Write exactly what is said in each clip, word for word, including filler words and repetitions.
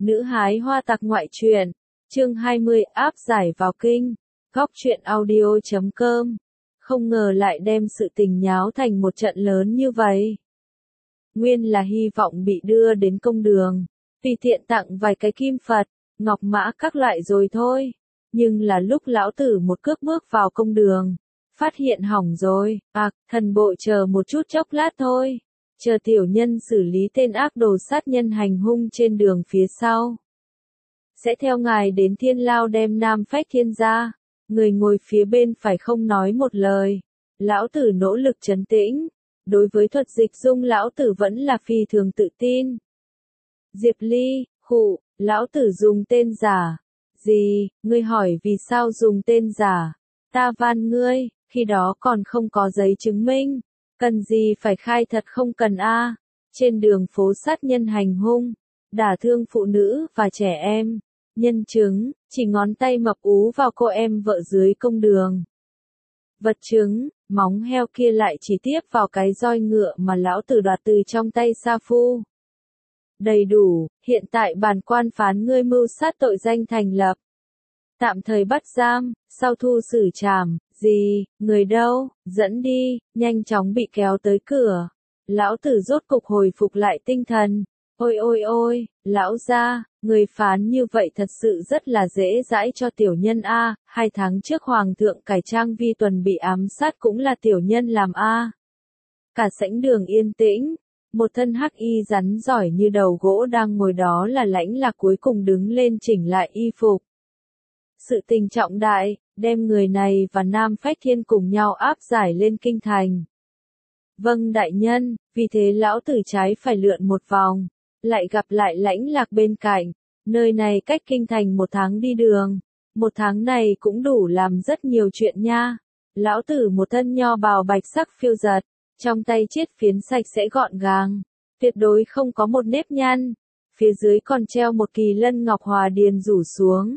Nữ hái hoa tặc ngoại truyện, chương hai mươi áp giải vào kinh, góc truyện audio chấm com. Không ngờ lại đem sự tình nháo thành một trận lớn như vậy. Nguyên là hy vọng bị đưa đến công đường, tùy tiện tặng vài cái kim Phật, ngọc mã các loại rồi thôi. Nhưng là lúc lão tử một cước bước vào công đường, phát hiện hỏng rồi, à, thần bộ chờ một chút chốc lát thôi. Chờ tiểu nhân xử lý tên ác đồ sát nhân hành hung trên đường phía sau. Sẽ theo ngài đến thiên lao đem Nam Phách Thiên ra. Người ngồi phía bên phải không nói một lời. Lão tử nỗ lực trấn tĩnh. Đối với thuật dịch dung lão tử vẫn là phi thường tự tin. Diệp Ly, khụ, lão tử dùng tên giả. Gì, ngươi hỏi vì sao dùng tên giả? Ta van ngươi, khi đó còn không có giấy chứng minh. Cần gì phải khai thật không cần a? Trên đường phố sát nhân hành hung, đả thương phụ nữ và trẻ em. Nhân chứng, chỉ ngón tay mập ú vào cô em vợ dưới công đường. Vật chứng, móng heo kia lại chỉ tiếp vào cái roi ngựa mà lão tử đoạt từ trong tay Sa Phu. Đầy đủ, hiện tại bản quan phán ngươi mưu sát tội danh thành lập. Tạm thời bắt giam, sau thu xử trảm. Gì, người đâu, dẫn đi, nhanh chóng bị kéo tới cửa. Lão tử rốt cục hồi phục lại tinh thần. Ôi ôi ôi, lão gia, người phán như vậy thật sự rất là dễ dãi cho tiểu nhân a. Hai tháng trước hoàng thượng cải trang vi tuần bị ám sát cũng là tiểu nhân làm a. Cả sảnh đường yên tĩnh, một thân hắc y rắn giỏi như đầu gỗ đang ngồi đó là Lãnh Lạc cuối cùng đứng lên chỉnh lại y phục. Sự tình trọng đại, đem người này và Nam Phách Thiên cùng nhau áp giải lên kinh thành. Vâng đại nhân, vì thế lão tử trái phải lượn một vòng, lại gặp lại Lãnh Lạc bên cạnh. Nơi này cách kinh thành một tháng đi đường, một tháng này cũng đủ làm rất nhiều chuyện nha. Lão tử một thân nho bào bạch sắc phiêu giật, trong tay chiết phiến sạch sẽ gọn gàng, tuyệt đối không có một nếp nhăn, phía dưới còn treo một kỳ lân ngọc hòa điền rủ xuống.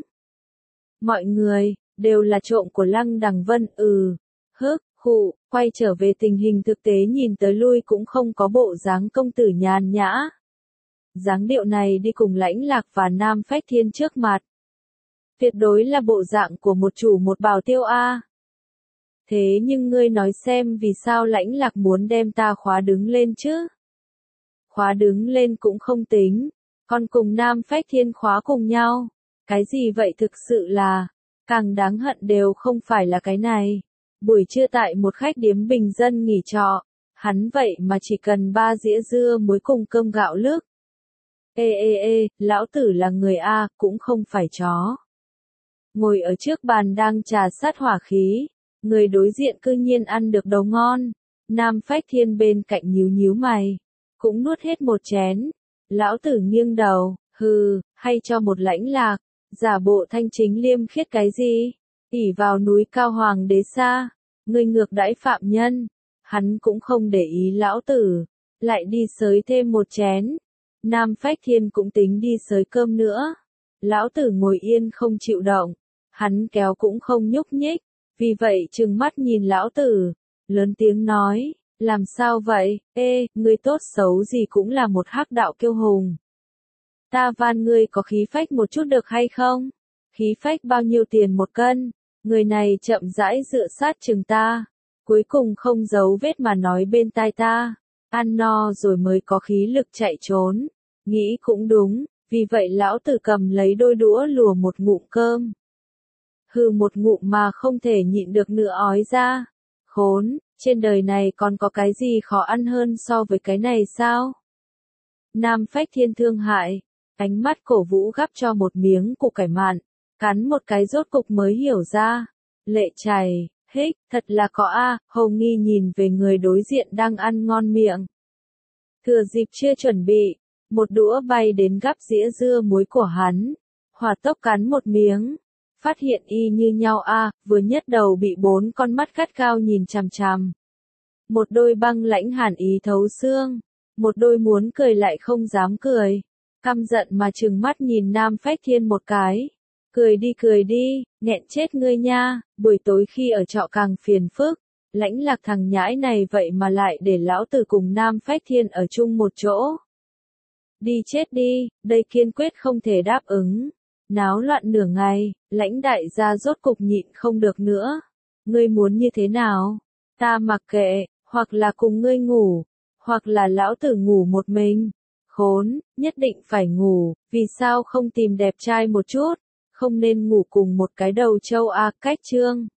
Mọi người, đều là trộm của Lăng Đằng Vân, ừ, hức, khụ, quay trở về tình hình thực tế nhìn tới lui cũng không có bộ dáng công tử nhàn nhã. Dáng điệu này đi cùng Lãnh Lạc và Nam Phách Thiên trước mặt. Tuyệt đối là bộ dạng của một chủ một bảo tiêu a. Thế nhưng ngươi nói xem vì sao Lãnh Lạc muốn đem ta khóa đứng lên chứ? Khóa đứng lên cũng không tính, còn cùng Nam Phách Thiên khóa cùng nhau. Cái gì vậy thực sự là, càng đáng hận đều không phải là cái này. Buổi trưa tại một khách điếm bình dân nghỉ trọ, hắn vậy mà chỉ cần ba dĩa dưa muối cùng cơm gạo lứt. Ê ê ê, lão tử là người A, cũng không phải chó. Ngồi ở trước bàn đang trà sát hỏa khí, người đối diện cư nhiên ăn được đầu ngon. Nam Phách Thiên bên cạnh nhíu nhíu mày, cũng nuốt hết một chén. Lão tử nghiêng đầu, hừ, hay cho một Lãnh Lạc. Giả bộ thanh chính liêm khiết cái gì? ỷ vào núi cao hoàng đế xa, ngươi ngược đãi phạm nhân. Hắn cũng không để ý lão tử, lại đi xới thêm một chén. Nam Phách Thiên cũng tính đi xới cơm nữa. Lão tử ngồi yên không chịu động, hắn kéo cũng không nhúc nhích, vì vậy trừng mắt nhìn lão tử, lớn tiếng nói, làm sao vậy, ê, ngươi tốt xấu gì cũng là một hắc đạo kiêu hùng. Ta van ngươi có khí phách một chút được hay không? Khí phách bao nhiêu tiền một cân? Người này chậm rãi dựa sát chừng ta, cuối cùng không giấu vết mà nói bên tai ta, ăn no rồi mới có khí lực chạy trốn. Nghĩ cũng đúng, vì vậy lão tử cầm lấy đôi đũa lùa một ngụm cơm. Hừ một ngụm mà không thể nhịn được nữa ói ra. Khốn, trên đời này còn có cái gì khó ăn hơn so với cái này sao? Nam Phách Thiên thương hại, ánh mắt cổ vũ gắp cho một miếng củ cải mặn, cắn một cái rốt cục mới hiểu ra. Lệ chảy, hích, thật là có a. Hầu nghi nhìn về người đối diện đang ăn ngon miệng. Thừa dịp chưa chuẩn bị, một đũa bay đến gắp dĩa dưa muối của hắn, hỏa tốc cắn một miếng, phát hiện y như nhau a, vừa nhất đầu bị bốn con mắt gắt gao nhìn chằm chằm. Một đôi băng lãnh hàn ý thấu xương, một đôi muốn cười lại không dám cười, căm giận mà trừng mắt nhìn Nam Phách Thiên một cái. Cười đi cười đi, nghẹn chết ngươi nha, buổi tối khi ở trọ càng phiền phức. Lãnh Lạc thằng nhãi này vậy mà lại để lão tử cùng Nam Phách Thiên ở chung một chỗ. Đi chết đi, đây kiên quyết không thể đáp ứng. Náo loạn nửa ngày, lãnh đại gia rốt cục nhịn không được nữa. Ngươi muốn như thế nào? Ta mặc kệ, hoặc là cùng ngươi ngủ, hoặc là lão tử ngủ một mình. Khốn, nhất định phải ngủ, vì sao không tìm đẹp trai một chút? Không nên ngủ cùng một cái đầu trâu à, cách trương.